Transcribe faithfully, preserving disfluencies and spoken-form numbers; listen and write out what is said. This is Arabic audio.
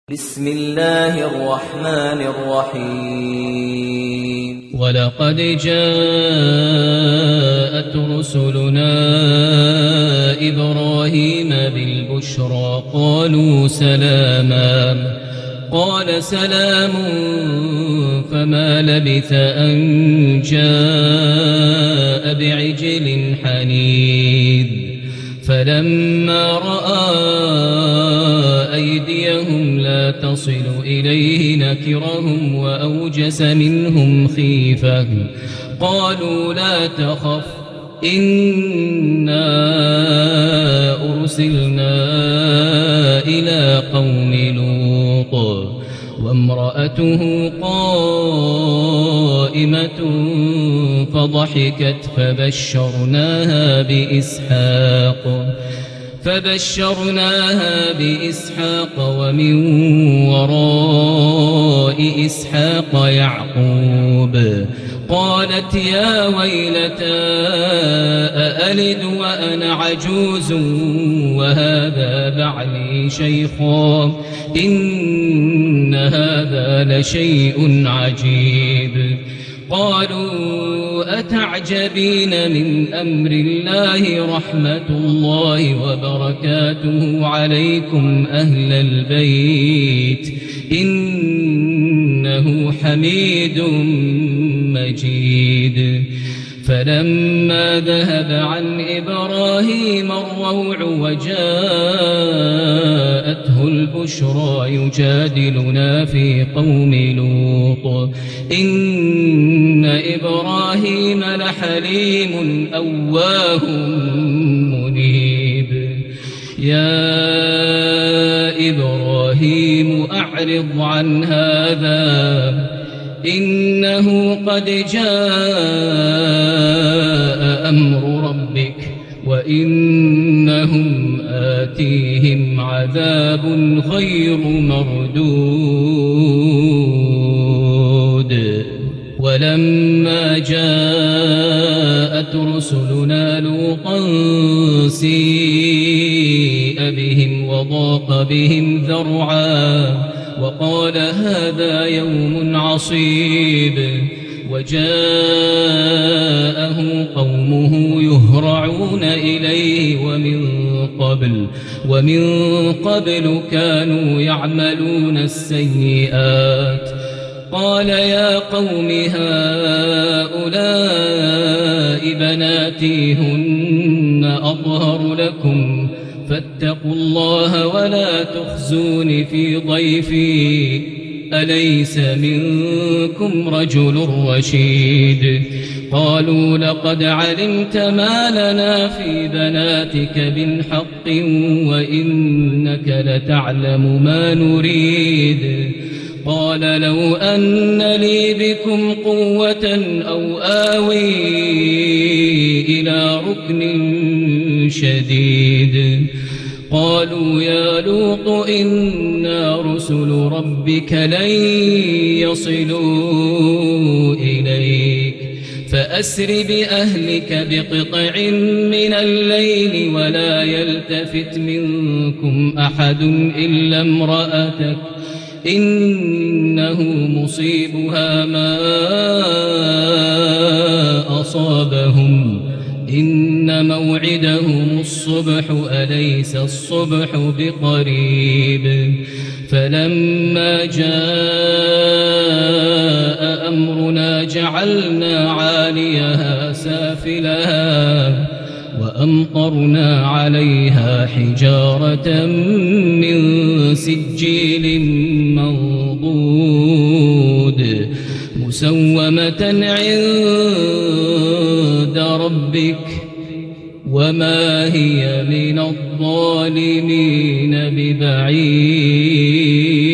بسم الله الرحمن الرحيم ولقد جاءت رسلنا إبراهيم بالبشرى قالوا سلاما قال سلام فما لبث أن جاء بعجل حنيذ فلما رأى أيديهم لا تصل إليه نكرهم وأوجس منهم خيفة قالوا لا تخف إنا أرسلنا إلى قوم لوط وامرأته قائمة فضحكت فبشرناها بإسحاق فبشرناها بإسحاق ومن وراء إسحاق يعقوب قالت يا ويلتى أألد وأنا عجوز وهذا بعلي شيخا إن هذا لشيء عجيب قالوا أتعجبين من أمر الله رحمة الله وبركاته عليكم أهل البيت إنه حميد مجيد فلما ذهب عن إبراهيم الروع وجاءته البشرى يجادلنا في قوم لوط إن إبراهيم لحليم أواه منيب يا إبراهيم أعرض عن هذا إنه قد جاء أمر ربك وإنهم آتيهم عذاب غير مردود ولما جاءت رسلنا لوطا سيء بهم وضاق بهم ذرعا وقال هذا يوم عصيب وجاءه قومه يهرعون إليه ومن قبل ومن قبل كانوا يعملون السيئات قال يا قوم هؤلاء بناتي هن أطهر لكم فاتقوا الله ولا تخزون في ضيفي أليس منكم رجل رشيد قالوا لقد علمت ما لنا في بناتك من حق وإنك لتعلم ما نريد قال لو أن لي بكم قوة أو آوي إلى ركن شديد قالوا يا لوط إنا رسل ربك لن يصلوا إليك فأسر بأهلك بقطع من الليل ولا يلتفت منكم أحد إلا امرأتك إنه مصيبها ما أصابهم إن موعدهم الصبح أليس الصبح بقريب فلما جاء أمرنا جعلنا عاليها سافلها وأمطرنا عليها حجارة من سجيل منضود مسومة عند ربك وما هي من الظالمين ببعيد.